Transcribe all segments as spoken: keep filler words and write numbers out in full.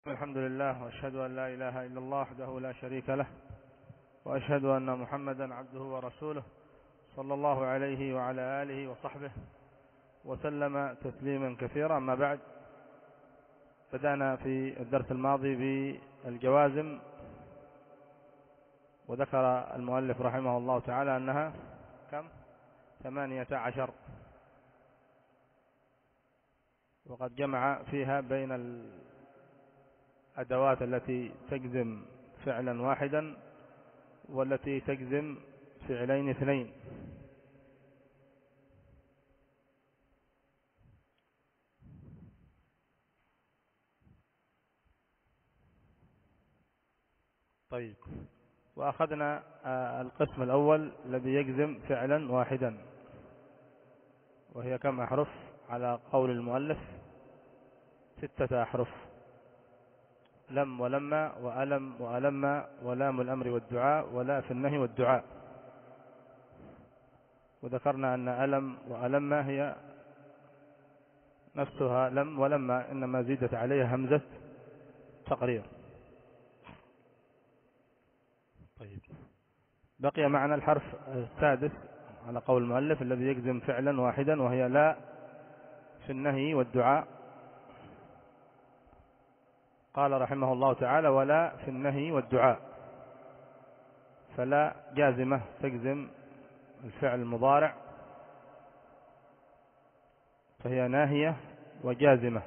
الحمد لله، وأشهد أن لا إله إلا الله وحده لا شريك له، وأشهد أن محمدا عبده ورسوله صلى الله عليه وعلى آله وصحبه وسلم تسليما كثيرا. أما بعد، بدأنا في الدرس الماضي بالجوازم، وذكر المؤلف رحمه الله تعالى أنها كم؟ ثمانية عشر، وقد جمع فيها بين الأدوات التي تجزم فعلا واحدا والتي تجزم فعلين اثنين. طيب، وأخذنا القسم الأول الذي يجزم فعلا واحدا، وهي كم أحرف على قول المؤلف؟ ستة أحرف: لم ولما وألم وألم ولام الأمر والدعاء ولا في النهي والدعاء. وذكرنا أن ألم وألم هي نفسها لم ولما، إنما زيدت عليها همزة تقرير. طيب، بقي معنا الحرف السادس على قول المؤلف الذي يجزم فعلا واحدا، وهي لا في النهي والدعاء. قال رحمه الله تعالى: ولا في النهي والدعاء. فلا جازمة تجزم الفعل المضارع، فهي ناهية وجازمة.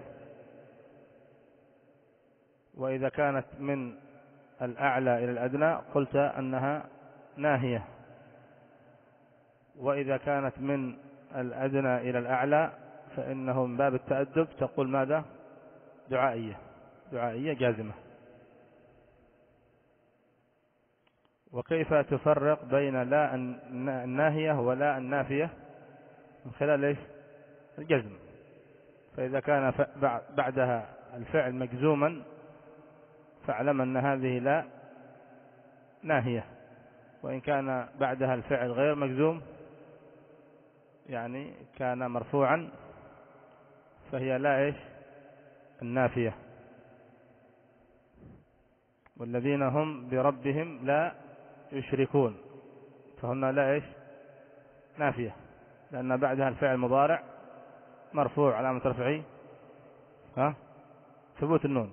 وإذا كانت من الأعلى إلى الأدنى قلت أنها ناهية، وإذا كانت من الأدنى إلى الأعلى فإنه من باب التأدب تقول ماذا؟ دعائية. دعائية جازمة. وكيف تفرق بين لا الناهية ولا النافية؟ من خلال إيش؟ الجزم. فإذا كان بعدها الفعل مجزوما فاعلم أن هذه لا ناهية، وإن كان بعدها الفعل غير مجزوم يعني كان مرفوعا فهي لا إيش؟ النافية. والذين هم بربهم لا يشركون، فهنا لا إيش؟ نافية، لأن بعدها الفعل مضارع مرفوع علامة رفعه ها ثبوت النون.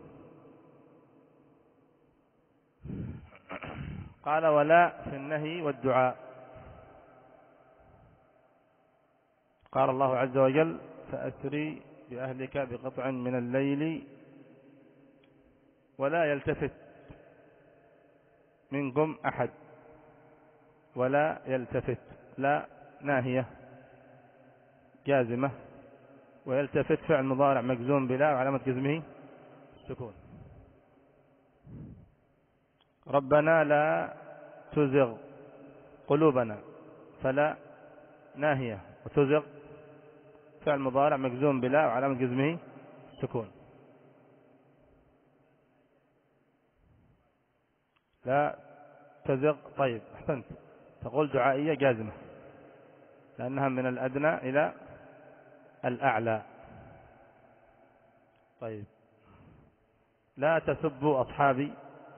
قال: ولا في النهي والدعاء. قال الله عز وجل: فأسري بأهلك بقطع من الليل ولا يلتفت منكم أحد. ولا يلتفت، لا ناهية جازمة، ويلتفت فعل مضارع مجزوم بلا وعلامة جزمه السكون. ربنا لا تزغ قلوبنا، فلا ناهية وتزغ فعل مضارع مجزوم بلا وعلامة جزمه السكون. لا تزغ. طيب، أحسنت، تقول دعائية جازمة لأنها من الأدنى إلى الأعلى. طيب، لا تسبوا أصحابي،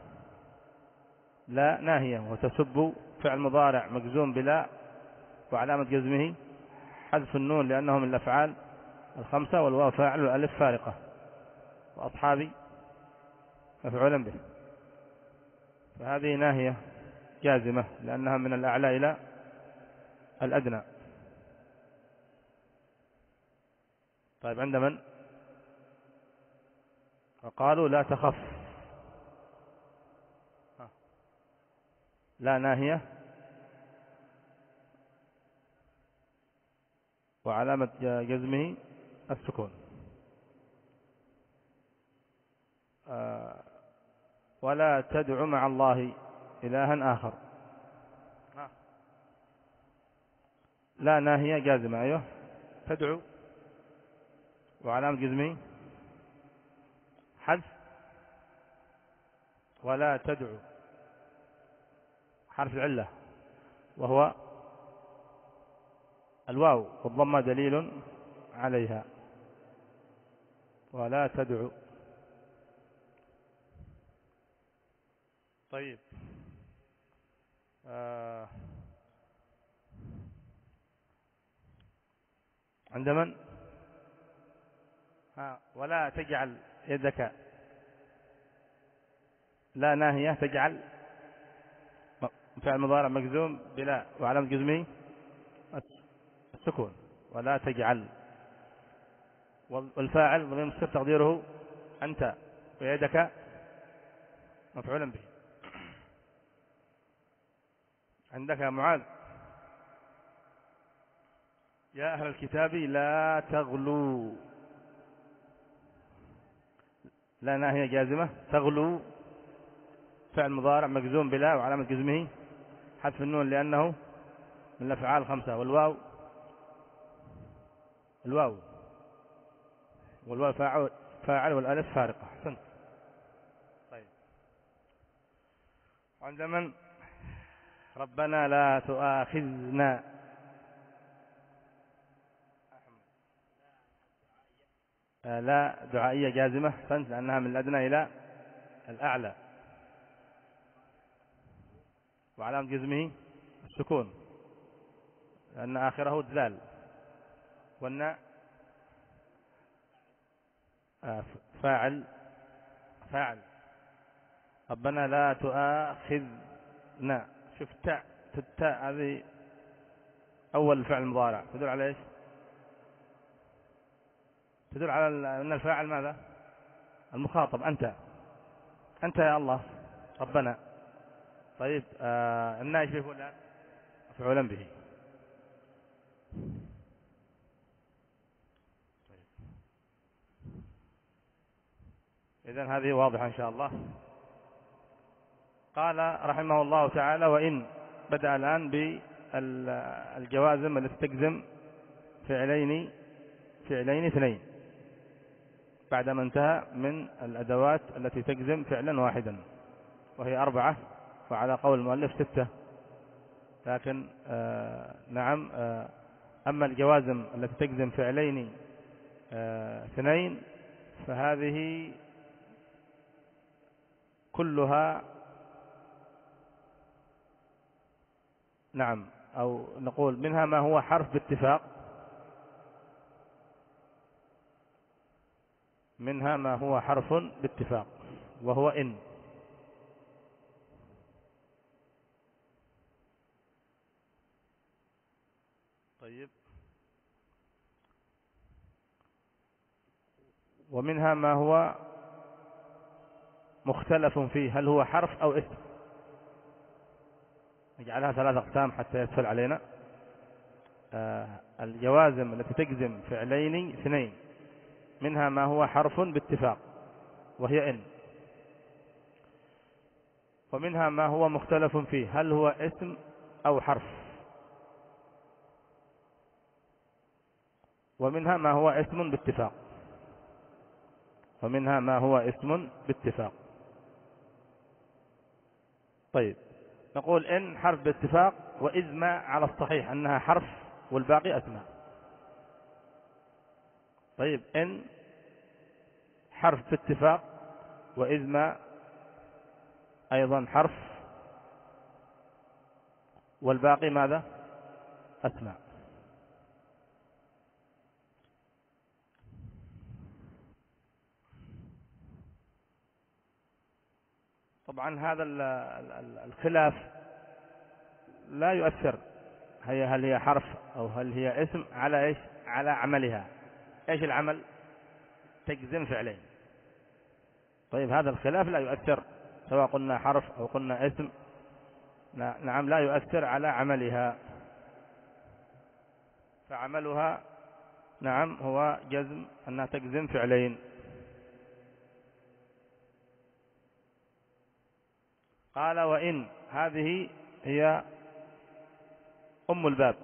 لا ناهية وتسبوا فعل مضارع مجزوم بلا وعلامة جزمه حذف النون لأنه من الأفعال الخمسة، والواو فاعل والألف فارقة، وأصحابي مفعولا به، فهذه ناهية جازمة لأنها من الأعلى إلى الأدنى. طيب، عند من؟ فقالوا: لا تخف. لا ناهية وعلامة جزمه السكون. آه ولا تدع مع الله إلها آخر. لا ناهية جازمة، أيوه، تدعو وعلامة جزمه حذف. ولا تدعو حرف العلة وهو الواو، والضمة دليل عليها. ولا تدعو. طيب آه عند من؟ ها ولا تجعل يدك، لا ناهية، تجعل فعل مضارع مجزوم بلا وعلامة جزمه السكون، ولا تجعل. والفاعل ضمير مستتر تقديره أنت، ويدك مفعولا به. عندك يا معاذ: يا أهل الكتاب لا تغلوا، لا ناهية جازمة، تغلوا فعل مضارع مجزوم بلا وعلامة جزمه حذف النون لأنه من الأفعال الخمسة، والواو الواو والواو فاعل, فاعل والألف فارقة. أحسنت. طيب عند من؟ ربنا لا تؤاخذنا. آه لا دعائية جازمة. أحسنت، لأنها من الأدنى إلى الأعلى، وعلامة جزمه السكون لأن آخره الذال، والناء آه فاعل فاعل. ربنا لا تؤاخذنا. شوف التاء، التاء هذه أول الفعل المضارع تدل على إيش؟ تدل على أن الفاعل ماذا؟ المخاطب أنت، أنت يا الله ربنا. طيب آه النائب فيه فلان مفعولا به. طيب. إذن هذه واضحة إن شاء الله. قال رحمه الله تعالى: وإن، بدأ الآن بالجوازم التي تجزم فعلين فعلين اثنين بعدما انتهى من الأدوات التي تجزم فعلا واحدا، وهي أربعة، وعلى قول المؤلف ستة، لكن آه نعم آه أما الجوازم التي تجزم فعلين آه اثنين فهذه كلها نعم، أو نقول منها ما هو حرف باتفاق، منها ما هو حرف باتفاق وهو إن. طيب ومنها ما هو مختلف فيه، هل هو حرف أو اسم؟ نجعلها ثلاث أقسام حتى يسهل علينا. آه الجوازم التي تجزم فعلين اثنين منها ما هو حرف باتفاق وهي إن، ومنها ما هو مختلف فيه، هل هو اسم أو حرف، ومنها ما هو اسم باتفاق ومنها ما هو اسم باتفاق. طيب نقول إن حرف باتفاق، وإذ ما على الصحيح أنها حرف والباقي أسماء. طيب إن حرف باتفاق، وإذ ما أيضا حرف، والباقي ماذا؟ أسماء. طبعا هذا الخلاف لا يؤثر هي هل هي حرف أو هل هي اسم على إيش؟ على عملها. إيش العمل؟ تجزم فعلين. طيب هذا الخلاف لا يؤثر سواء قلنا حرف أو قلنا اسم، نعم لا يؤثر على عملها، فعملها نعم هو جزم، أنها تجزم فعلين. قال: وإن، هذه هي أم الباب،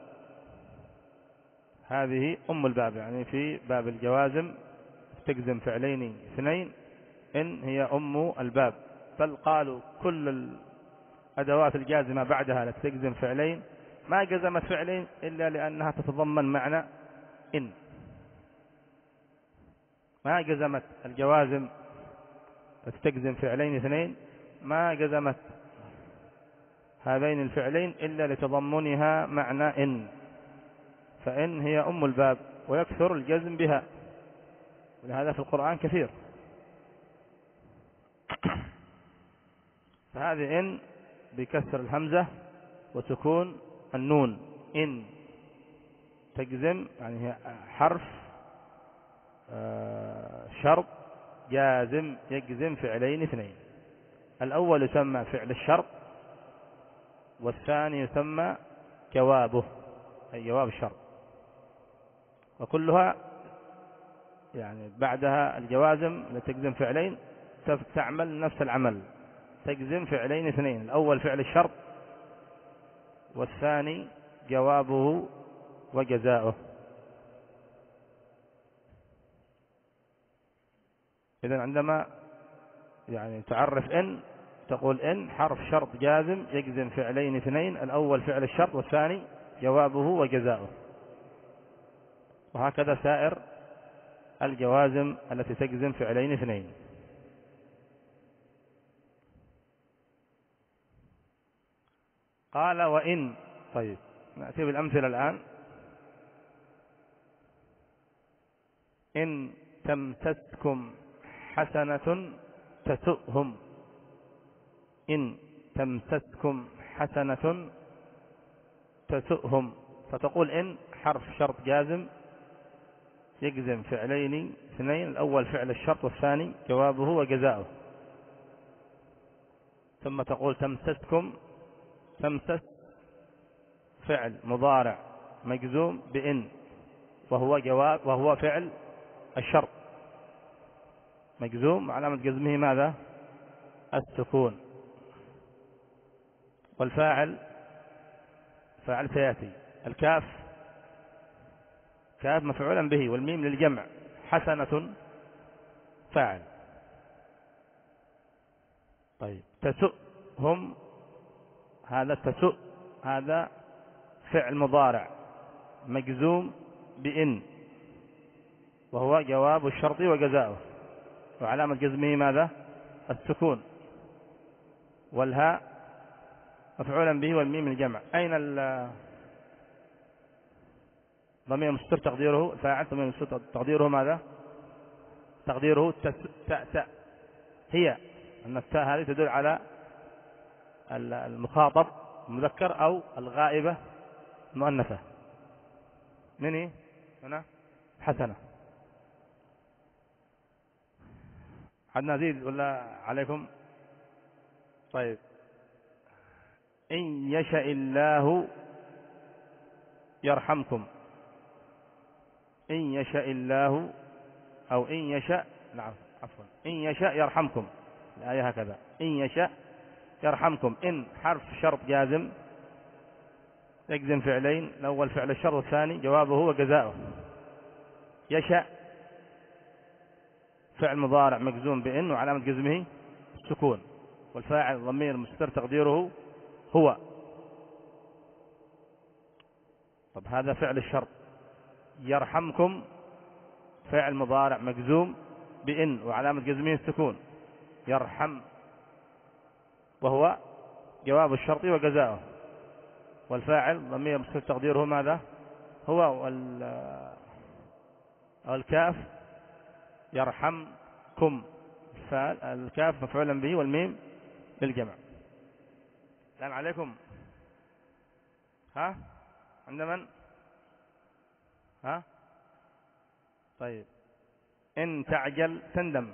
هذه أم الباب، يعني في باب الجوازم تجزم فعلين اثنين، إن هي أم الباب. بل قالوا كل الأدوات الجازمة بعدها التي تجزم فعلين ما جزمت فعلين إلا لأنها تتضمن معنى إن. ما جزمت الجوازم التي تجزم فعلين اثنين ما جزمت هذين الفعلين إلا لتضمنها معنى إن، فإن هي أم الباب ويكثر الجزم بها، ولهذا في القرآن كثير. فهذه إن بكسر الهمزة وسكون النون، إن تجزم، يعني هي حرف شرط جازم يجزم فعلين اثنين. الأول يسمى فعل الشرط، والثاني يسمى جوابه، أي جواب الشرط. وكلها يعني بعدها الجوازم التي تجزم فعلين تعمل نفس العمل، تجزم فعلين اثنين، الأول فعل الشرط والثاني جوابه وجزاؤه. إذن عندما يعني تعرف إن تقول إن حرف شرط جازم يجزم فعلين اثنين، الأول فعل الشرط والثاني جوابه وجزاؤه. وهكذا سائر الجوازم التي تجزم فعلين اثنين. قال وإن. طيب نأتي بالأمثلة الآن. إن تمسسكم حسنة تسؤهم، إن تمسسكم حسنة تسؤهم. فتقول إن حرف شرط جازم يجزم فعلين اثنين، الأول فعل الشرط والثاني جوابه وجزاؤه. ثم تقول تمسسكم، تمسس فعل مضارع مجزوم بإن، وهو جواب وهو فعل الشرط مجزوم، علامة جزمه ماذا؟ السكون. والفاعل فاعل سياتي. الكاف كاف مفعولا به، والميم للجمع. حسنة فاعل. طيب تسؤهم، هذا تسؤ هذا فعل مضارع مجزوم بإن، وهو جواب الشرط وجزاؤه، وعلامة جزمه ماذا؟ السكون. والهاء مفعولا به، والميم الجمع. أين ضمير مستتر تقديره فاعل؟ ضمير مستتر تقديره ماذا؟ تقديره تاء تاء. هي أن التاء هذه تدل على المخاطب المذكر أو الغائبة المؤنثة. من هي هنا؟ حسنة. حد نزيد ولا عليكم؟ طيب إن يشاء الله يرحمكم. إن يشاء الله أو إن يشاء، نعم عفوا، إن يشاء يرحمكم، الآية هكذا. إن يشاء يرحمكم. إن حرف شرط جازم يجزم فعلين، الأول فعل الشرط والثاني جوابه وجزاؤه. يشاء فعل مضارع مجزوم بإن، وعلامة جزمه السكون، والفاعل ضمير مستتر تقديره هو. طب هذا فعل الشرط. يرحمكم فعل مضارع مجزوم بإن، وعلامة جزمه السكون. يرحم وهو جواب الشرط وجزاؤه، والفاعل ضمير مستتر تقديره ماذا؟ هو. والكاف يرحمكم، الكاف مفعولا به، والميم للجمع. الآن عليكم. ها عند من؟ ها طيب. إن تعجل تندم.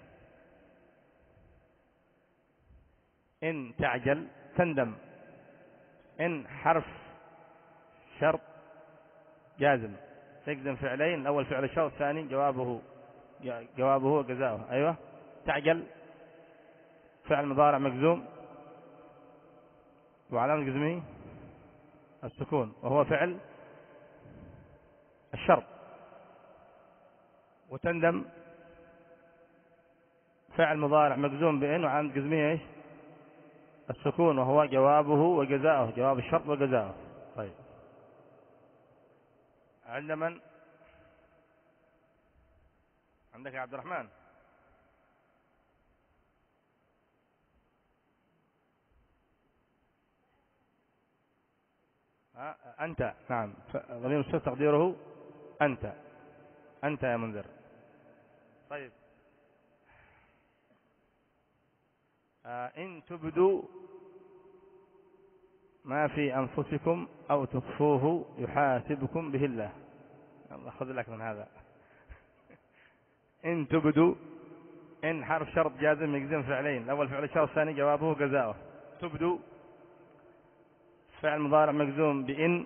إن تعجل تندم. إن حرف شرط جازم تجزم فعلين، الأول فعل الشرط، الثاني جوابه جوابه وجزاؤه. أيوة. تعجل فعل مضارع مجزوم، وعلامة جزمه السكون، وهو فعل الشرط. وتندم فعل مضارع مجزوم بإن، وعلامة جزمه ايش؟ السكون، وهو جوابه وجزاؤه، جواب الشرط وجزاؤه. طيب عند من؟ عندك يا عبد الرحمن؟ أنت. نعم، ضمير مستتر تقديره أنت. أنت يا منذر. طيب، آه إن تبدوا ما في أنفسكم أو تخفوه يحاسبكم به الله. الله خذ لك من هذا. إن تبدوا، إن حرف شرط جازم يجزم فعلين، الأول فعل الشرط الثاني جوابه جزاؤه. تبدوا فعل مضارع مجزوم بإن،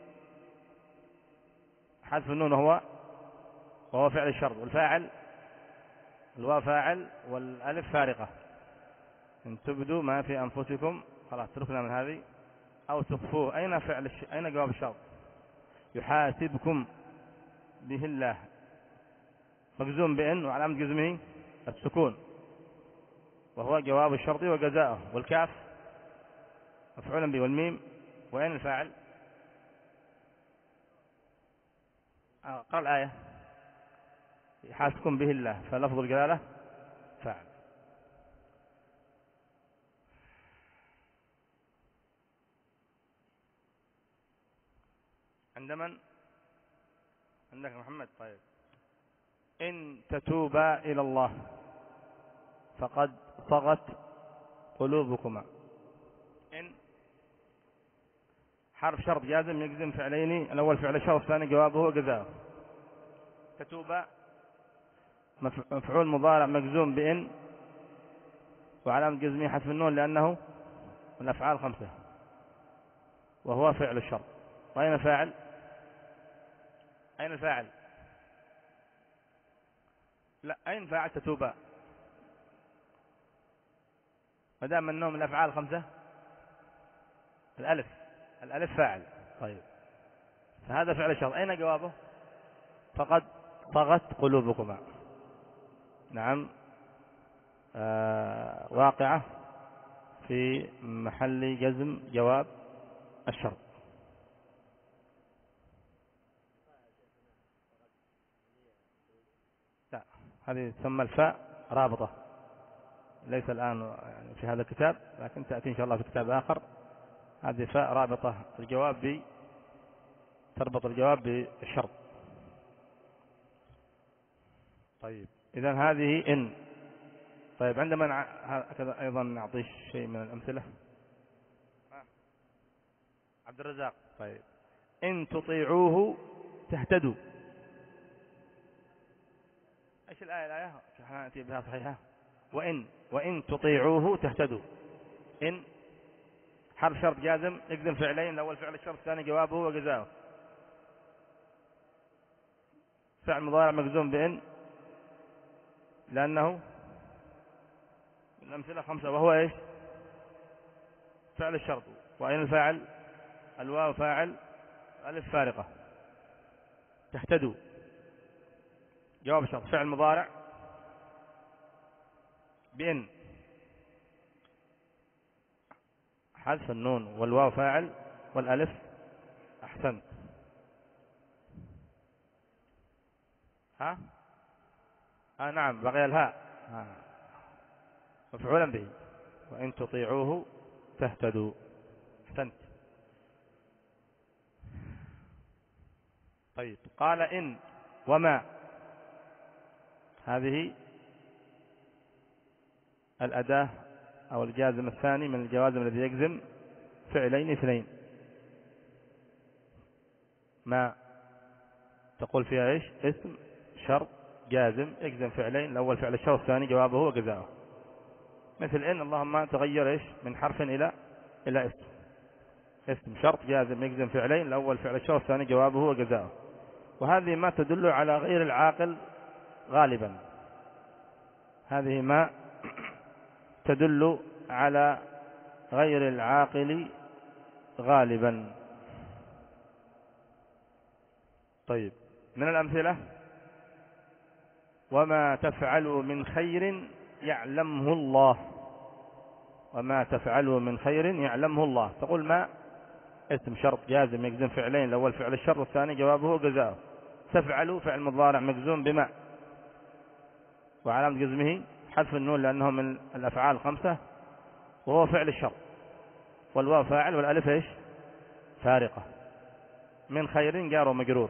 حذف النون وهو وهو فعل الشرط، والفاعل الواو فاعل والألف فارقة. إن تبدوا ما في أنفسكم، خلاص تركنا من هذه. أو تخفوه، أين فعل الش... أين جواب الشرط؟ يحاسبكم به الله، مجزوم بإن وعلامة جزمه السكون، وهو جواب الشرط وجزاؤه. والكاف مفعول به، والميم وين الفاعل؟ قرأ الآية يحاسبكم به الله، فلفظ الجلالة فاعل. عند من؟ عندك محمد. طيب، إن تتوبا إلى الله فقد صغت قلوبكما. إن حرف شرط جازم يجزم فعلين، الأول فعل الشرط الثاني جوابه جزاؤه. تتوبا مفعول مضارع مجزوم بإن وعلامة جزمه حذف النون لأنه من الأفعال خمسة، وهو فعل الشرط. وأين الفاعل؟ أين الفاعل؟ لا، أين فاعل تتوبا؟ ما دام أنه من الأفعال خمسة، الألف الألف فاعل. طيب، فهذا فعل الشرط. أين جوابه؟ فقد طغت قلوبكما. نعم، آه واقعة في محل جزم جواب الشرط. لا، هذه تسمى الفاء رابطة، ليس الآن يعني في هذا الكتاب، لكن تأتي إن شاء الله في كتاب آخر. هذه فاء رابطة، الجواب ب تربط الجواب بالشرط. طيب، إذن هذه إن. طيب، عندما هكذا أيضا نعطيه شيء من الأمثلة. عبد الرزاق. طيب، إن تطيعوه تهتدوا. ايش الآية؟ الآية نأتي بها صحيحة. وإن وإن تطيعوه تهتدوا. إن حرف شرط جازم يجزم فعلين، الأول فعل الشرط الثاني جوابه وجزاؤه. فعل مضارع مجزوم بإن لأنه من الأمثلة خمسة، وهو إيش؟ فعل الشرط. وأين الفاعل؟ الواو فاعل، ألف فارقة. تهتدوا جواب الشرط، فعل مضارع بإن، حذف النون والواو فاعل والألف. أحسنت. ها؟ آه نعم، بقي الهاء آه. مفعولا به. وإن تطيعوه تهتدوا. أحسنت. طيب، قال إن وما، هذه الأداة أو الجازم الثاني من الجوازم الذي يجزم فعلين اثنين. ما تقول فيها إيش؟ اسم شرط جازم يجزم فعلين، الأول فعل الشرط الثاني جوابه وجزاؤه. مثل إن اللهم تغير إيش من حرف إلى إلى اسم. اسم شرط جازم يجزم فعلين، الأول فعل الشرط الثاني جوابه وجزاؤه. وهذه ما تدل على غير العاقل غالبا. هذه ما تدل على غير العاقل غالبا. طيب، من الأمثلة: وما تفعلوا من خير يعلمه الله. وما تفعلوا من خير يعلمه الله. تقول ما اسم شرط جازم يجزم فعلين، الأول فعل الشرط الثاني جوابه جزاؤه. تفعلوا فعل مضارع مجزوم بما وعلامة جزمه حذف النون لأنه من الأفعال الخمسة، وهو فعل الشرط، والواو فاعل والألف إيش؟ فارقة. من خير جار ومجرور.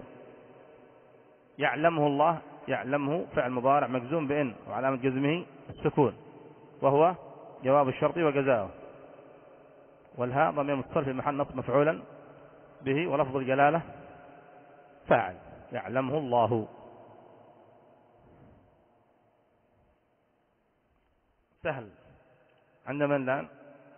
يعلمه الله، يعلمه فعل مضارع مجزوم بإن وعلامة جزمه السكون وهو جواب الشرط وجزاؤه. والهاء ضمير متصل في محل نصب مفعولا به، ولفظ الجلالة فاعل يعلمه الله. سهل. عندما الآن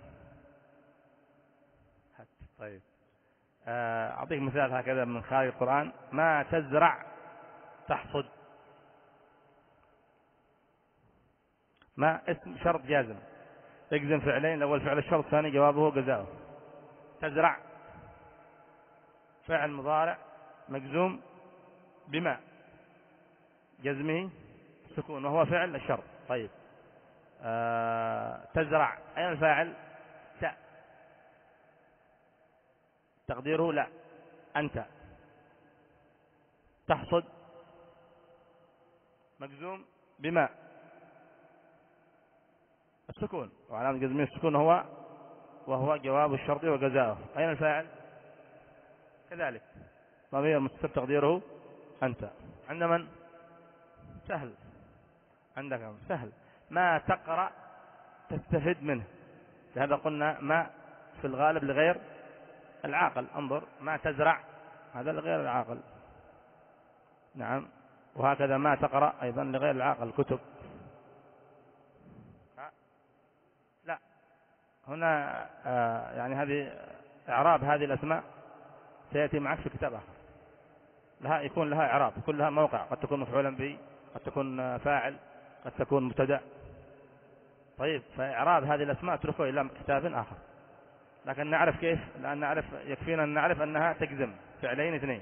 طيب أعطيك مثال هكذا من خارج القرآن. ما تزرع تحصد. ما اسم شرط جازم يجزم فعلين، الأول فعل الشرط، الثاني جوابه جزاؤه. تزرع فعل مضارع مجزوم بما جزمه سكون وهو فعل الشرط. طيب آه تزرع أين الفاعل؟ تاء، تقديره لا أنت. تحصد مجزوم بما السكون وعلامة جزمه السكون هو وهو جواب الشرط وجزاؤه. أين الفاعل؟ كذلك ضمير متصل تقديره أنت. عند من؟ سهل. عندك سهل. ما تقرأ تستفد منه. لهذا قلنا ما في الغالب لغير العاقل. انظر ما تزرع هذا لغير العاقل. نعم. وهكذا ما تقرأ أيضا لغير العاقل الكتب. لا هنا آه يعني هذه إعراب هذه الأسماء سيأتي معك في كتاب آخر. لها يكون لها إعراب، يكون لها موقع، قد تكون مفعولا به، قد تكون فاعل، قد تكون مبتدأ. طيب فإعراب هذه الأسماء اتركه إلى كتاب آخر. لكن نعرف كيف، لأن نعرف يكفينا أن نعرف أنها تجزم فعلين اثنين.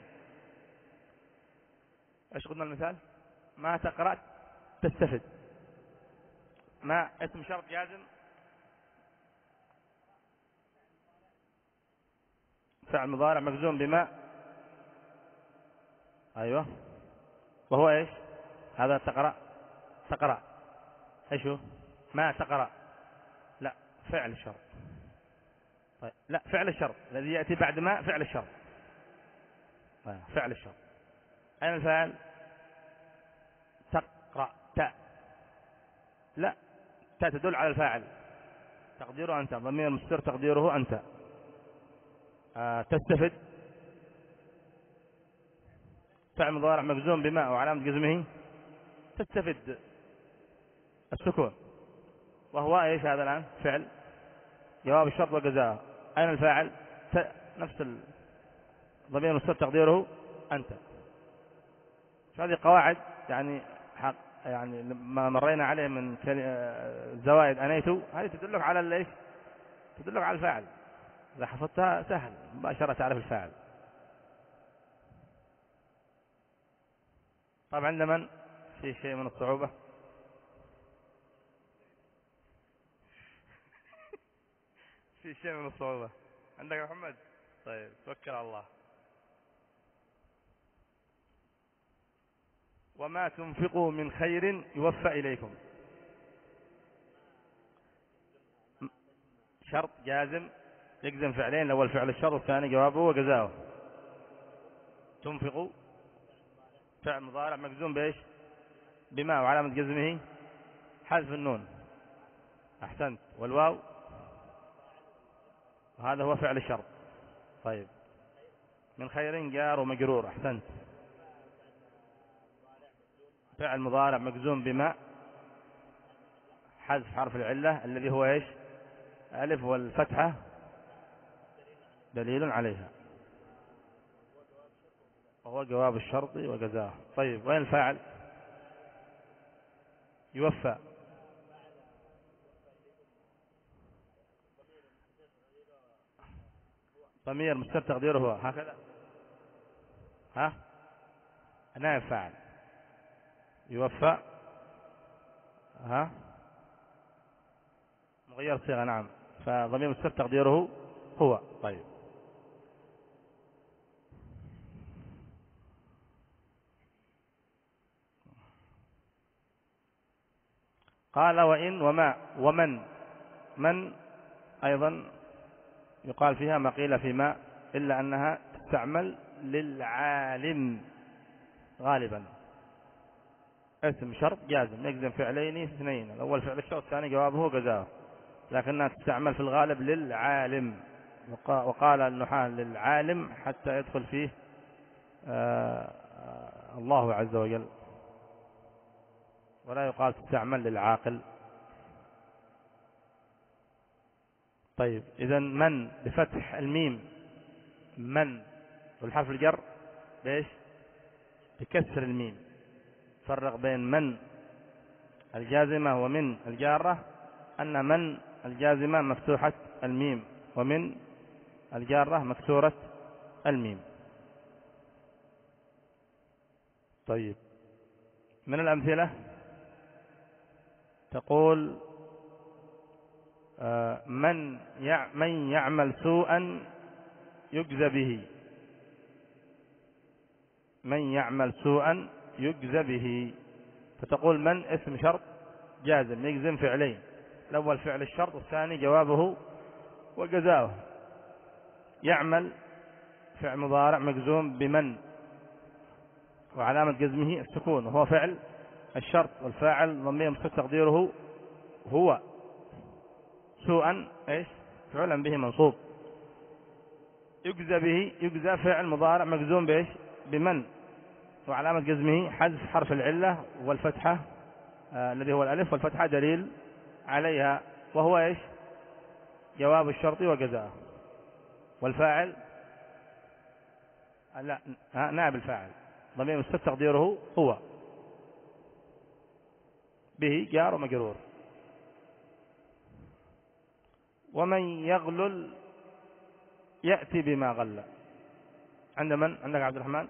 ايش قلنا المثال؟ ما تقرأ تستفد. ما اسم شرط جازم فعل مضارع مجزوم بما. أيوة وهو إيش؟ هذا تقرأ. تقرأ إيش هو؟ ما تقرأ لا فعل الشرط. طيب لا فعل الشرط الذي يأتي بعد ما فعل الشرط. طيب. فعل الشرط أين الفاعل؟ تقرأ تاء لا تاء تدل على الفاعل تقديره أنت، ضمير مستتر تقديره أنت. آه تستفد فعل مضارع مجزوم بما وعلامة جزمه تستفد السكون وهو ايش هذا الآن؟ فعل جواب الشرط وجزاءه. أين الفاعل؟ ت... نفس الضمير مستتر تقديره أنت. هذه قواعد يعني حق يعني ما مرينا عليه من زوائد أنيتو، هذه تدلك على الايش؟ تدلك على الفاعل. إذا حفظتها سهل مباشرة تعرف الفاعل. طبعا لمن في شيء من الصعوبة في شيء من الصعوبة عندك يا محمد؟ طيب توكل على الله. وما تنفقوا من خير يوفى إليكم. شرط جازم يجزم فعلين، الأول فعل الشرط والثاني جوابه وجزاؤه. تنفقوا فعل مضارع مجزوم بإيش؟ بما وعلامة جزمه حذف النون. أحسنت. والواو وهذا هو فعل الشرط. طيب من خير جار ومجرور. أحسنت. فعل مضارع مجزوم بما حذف حرف العلة الذي هو إيش؟ ألف والفتحة دليل عليها وهو جواب الشرط وجزاه. طيب وين الفاعل؟ يوفى. ضمير مستتر تقديره هو هكذا. ها نائب فاعل يوفى. ها مغير صيغة. نعم فضمير مستتر تقديره هو. طيب قال وإن وما ومن. من أيضا يقال فيها ما قيل في ما، إلا أنها تستعمل للعالم غالبا. اسم شرط جازم يجزم فعلين اثنين، الأول فعل الشرط الثاني جوابه جزاؤه، لكنها تستعمل في الغالب للعالم، وقال النحاة للعالم حتى يدخل فيه آه الله عز وجل، ولا يقال تستعمل للعاقل. طيب إذا من بفتح الميم، من والحرف الجر بإيش؟ بكسر الميم. فرق بين من الجازمة ومن الجارة، أن من الجازمة مفتوحة الميم، ومن الجارة مكسورة الميم. طيب من الأمثلة تقول من من يعمل سوءا يجزى به، من يعمل سوءا يجزى به. فتقول من اسم شرط جازم يجزم فعلين، الأول فعل الشرط والثاني جوابه وجزاؤه. يعمل فعل مضارع مجزوم بمن، وعلامة جزمه السكون، وهو فعل الشرط، والفاعل ضمير مستتر تقديره هو. سوءا ايش؟ فعلا به منصوب. يجزى به، يجزى فعل مضارع مجزوم بايش؟ بمن، وعلامة جزمه حذف حرف العلة والفتحة آه الذي هو الألف، والفتحة دليل عليها، وهو ايش؟ جواب الشرط وجزاءه. والفاعل لا نائب الفاعل ضمير مستتر تقديره هو، به جار ومجرور. ومن يغلل يأتي بما غل. عند من؟ عندك عبد الرحمن.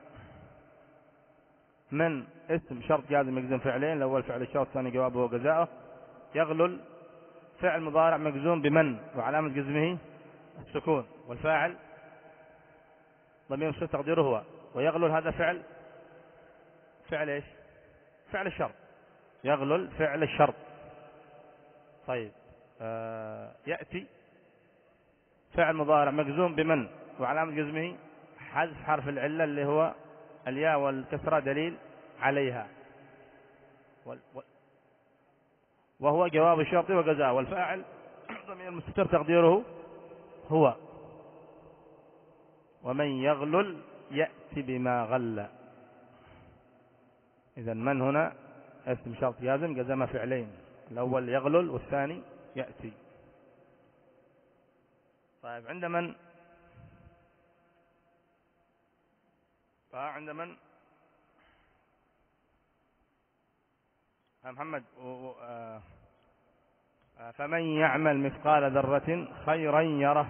من اسم شرط جازم يجزم فعلين، الأول فعل الشرط الثاني جوابه وجزاؤه. يغلل فعل مضارع مجزوم بمن، وعلامة جزمه السكون، والفاعل ضمير مستتر تقديره هو. ويغلل هذا فعل فعل ايش؟ فعل الشرط. يغلل فعل الشرط. طيب آه يأتي فعل مضارع مجزوم بمن، وعلامة جزمه حذف حرف العلة اللي هو الياء والكسرة دليل عليها، وهو جواب الشرط وجزاء. والفاعل ضمير مستتر تقديره هو. ومن يغلل يأتي بما غل. إذا من هنا اسم شرط جازم جزم فعلين، الأول يغلل والثاني يأتي. طيب عند من؟ عند من؟ محمد. فمن يعمل مثقال ذرة خيرا يره.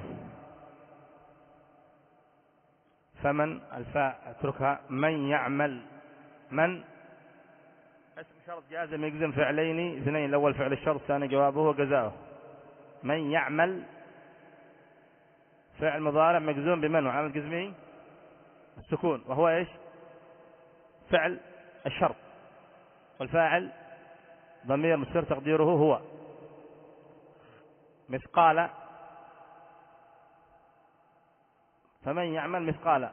فمن الفاء اتركها. من يعمل، من اسم شرط جازم يجزم فعلين اثنين، الأول فعل الشرط الثاني جوابه وجزاؤه. من يعمل فعل مضارع مجزوم بمن، وعلامة جزمه السكون، وهو ايش؟ فعل الشرط، والفاعل ضمير مستتر تقديره هو. مثقال. فمن يعمل مثقال،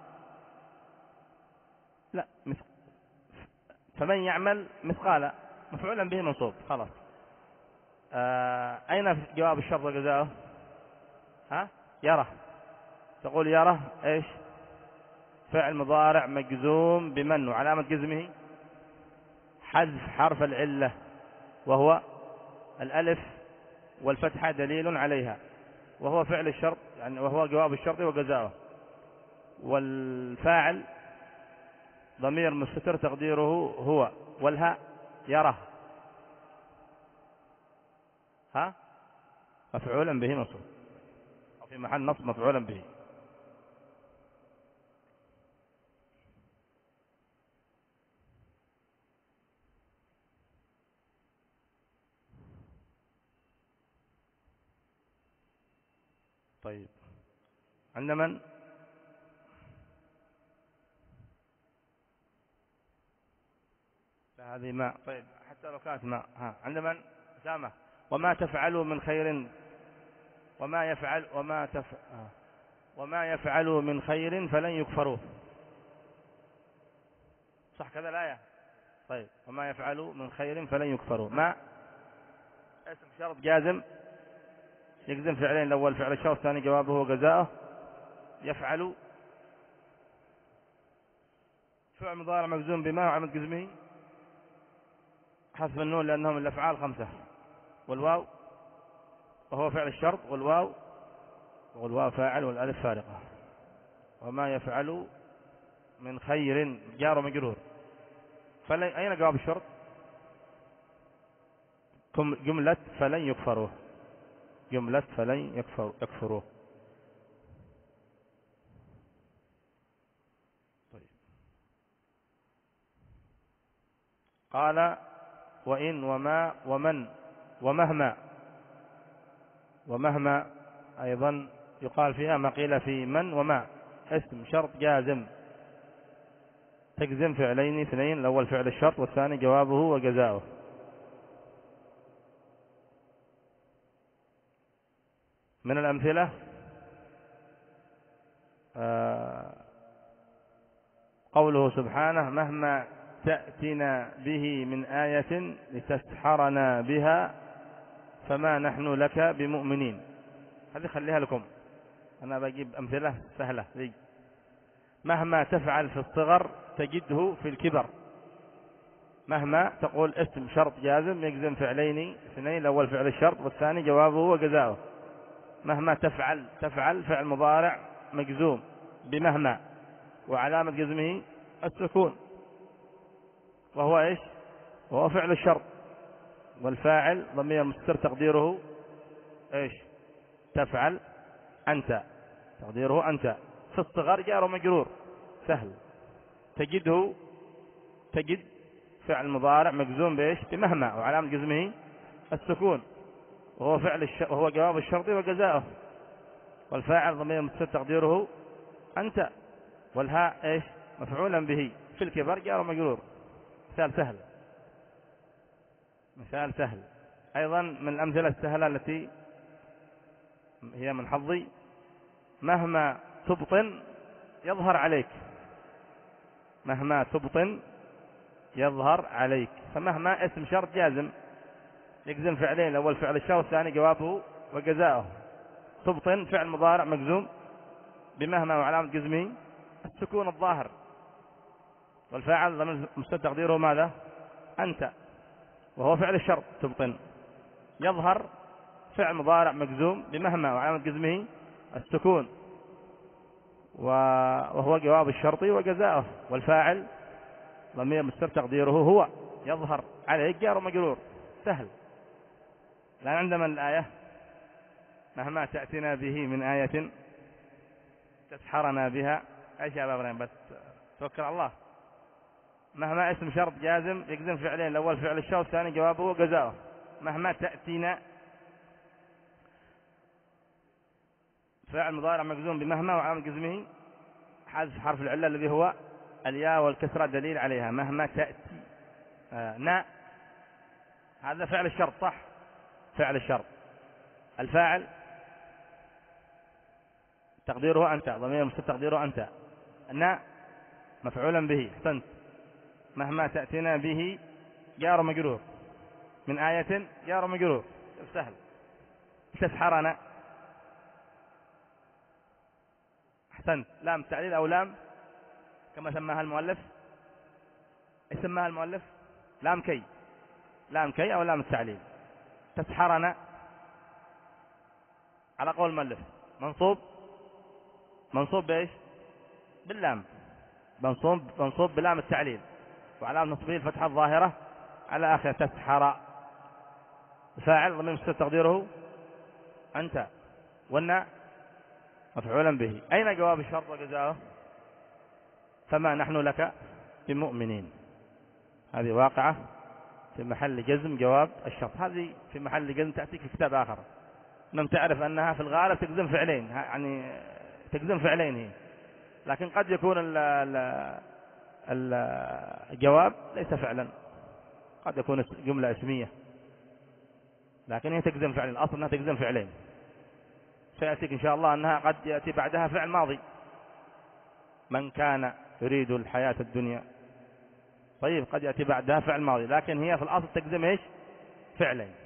لا مثق... فمن يعمل مثقال مفعولا به منصوب خلاص. آه... أين جواب الشرط وجزاؤه؟ ها؟ يره. تقول يره ايش؟ فعل مضارع مجزوم بمن، وعلامة جزمه حذف حرف العلة وهو الألف، والفتحة دليل عليها، وهو فعل الشرط يعني وهو جواب الشرط وجزاؤه. والفاعل ضمير مستتر تقديره هو، والهاء يره ها مفعولا به منصوب، أو في محل نصب مفعولا به. طيب عند من؟ هذه ما. طيب حتى لو كانت ما. ها عند من؟ سامة. وما تفعلوا من خير، وما يفعل وما تف... وما يفعلوا من خير فلن يكفروه. صح كذا الآية؟ طيب وما يفعلوا من خير فلن يكفروا. ما اسم شرط جازم يجزم فعلين، الأول فعل الشرط الثاني جوابه وجزاؤه. يفعل فعل مضارع مجزوم بما وعلامة جزمه حذف النون لأنهم الأفعال خمسة، والواو وهو فعل الشرط، والواو والواو فاعل والألف فارقة. وما يفعل من خير جار ومجرور. فلن أين جواب الشرط؟ جملة فلن يكفروه، جملة فلن يكفر يكفروه. طيب. قال وإن وما ومن ومهما. ومهما أيضا يقال فيها ما قيل في من وما. اسم شرط جازم تجزم فعلين اثنين، الأول فعل الشرط والثاني جوابه وجزاؤه. من الأمثلة آه قوله سبحانه مهما تأتنا به من آية لتسحرنا بها فما نحن لك بمؤمنين. هذه خليها لكم، أنا بجيب أمثلة سهلة. دي مهما تفعل في الصغر تجده في الكبر. مهما تقول اسم شرط جازم يجزم فعلين اثنين، الأول فعل الشرط والثاني جوابه وجزاؤه. مهما تفعل، تفعل فعل مضارع مجزوم بمهما وعلامة جزمه السكون، وهو ايش؟ وهو فعل الشرط، والفاعل ضمير مستتر تقديره ايش؟ تفعل أنت، تقديره أنت. في الصغر جار ومجرور سهل. تجده، تجد فعل مضارع مجزوم بايش؟ بمهما وعلامة جزمه السكون، وهو فعل الش... وهو جواب الشرط وجزاؤه. والفاعل ضمير مستتر تقديره أنت، والهاء ايش؟ مفعولا به. في الكبر جار ومجرور. مثال سهل، مثال سهل. أيضا من الأمثلة السهلة التي هي من حظي، مهما تبطن يظهر عليك. مهما تبطن يظهر عليك. فمهما اسم شرط جازم يجزم فعلين، الأول فعل الشرط والثاني جوابه وجزاؤه. تبطن فعل مضارع مجزوم بمهما وعلامة جزمه السكون الظاهر، والفاعل ضمير مستتر تقديره ماذا؟ أنت، وهو فعل الشرط تبطن. يظهر فعل مضارع مجزوم بمهما وعلامة جزمه السكون، وهو جواب الشرط وجزاؤه. والفاعل ضمير مستتر تقديره هو. يظهر عليك جار ومجرور سهل. الآن عندما الآية مهما تأتنا به من آية تسحرنا بها، ايش يا ابراهيم؟ بس توكل على الله. مهما اسم شرط جازم يجزم فعلين، الأول فعل الشرط والثاني جوابه وجزاؤه. مهما تأتينا فعل مضارع مجزوم بمهما وعلامة جزمه حذف حرف العلة الذي هو الياء والكسرة دليل عليها. مهما تأتي آه نا، هذا فعل الشرط صح؟ فعل الشرط. الفاعل تقديره أنت، ضمير مستتر تقديره أنت. نا مفعولا به. احسنت. مهما تأتينا به جار مجرور، من آية جار مجرور سهل. تسحرنا، احسنت. لام تعليل أو لام كما سماها المؤلف؟ ايش سماها المؤلف؟ لام كي، لام كي أو لام التعليل. تسحرنا على قول المؤلف منصوب، منصوب بايش؟ باللام، منصوب منصوب بلام التعليل، وعلامة نصبه الفتحة الظاهرة على آخر. تسحر فاعل ضمير مستتر تقديره أنت، والنا مفعولا به. أين جواب الشرط وجزاؤه؟ فما نحن لك بمؤمنين. هذه واقعة في محل جزم جواب الشرط. هذه في محل جزم تأتيك في كتاب آخر. لم تعرف أنها في الغالب تجزم فعلين، يعني تجزم فعلين هي، لكن قد يكون ال ال الجواب ليس فعلا، قد يكون جملة اسمية، لكن هي تجزم فعل. الأصل أنها تجزم فعلين. سيأتيك إن شاء الله أنها قد يأتي بعدها فعل ماضي. من كان يريد الحياة الدنيا طيب قد يأتي بعدها فعل ماضي، لكن هي في الأصل تجزم إيش؟ فعلين.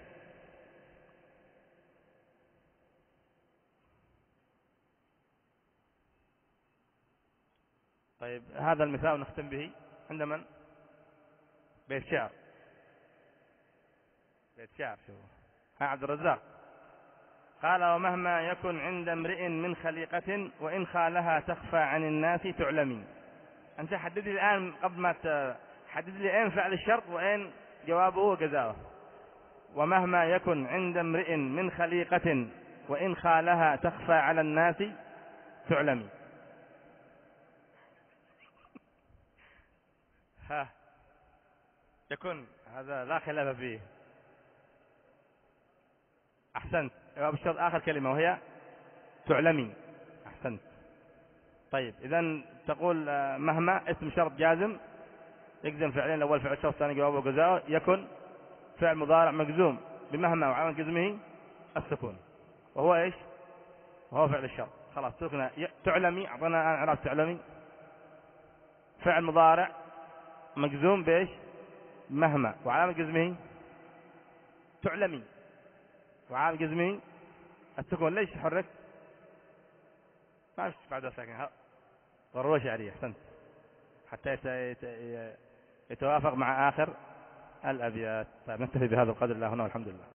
طيب هذا المثال نختم به عند من؟ بيت شعر. بيت شعر شو ها عبد الرزاق قال: ومهما يكن عند امرئ من خليقة وإن خالها تخفى عن الناس تعلمي. أنت حدد لي الآن قبل ما تحدد لي أين فعل الشرط وأين جوابه وجزاؤه. ومهما يكن عند امرئ من خليقة وإن خالها تخفى على الناس تعلمي. ها يكن هذا لا خلاف فيه. أحسنت، جواب الشرط آخر كلمة وهي تعلمي. أحسنت. طيب إذن تقول مهما اسم شرط جازم يجزم فعلين، الأول فعل الشرط الثاني جوابه وجزاؤه. يكن فعل مضارع مجزوم بمهما وعلامة جزمه السكون، وهو إيش؟ وهو فعل الشرط. خلاص تركنا. تعلمي أعطنا الآن إعراب تعلمي. فعل مضارع مجزوم بإيش؟ مهما وعلامة جزمه تعلمي وعلامة جزمه السكون. ليش تحرك؟ ما فيش بعدها ساكن، ضرورة شعرية. أحسنت، حتى يتوافق مع آخر الأبيات. طيب نكتفي بهذا القدر الله هنا والحمد لله.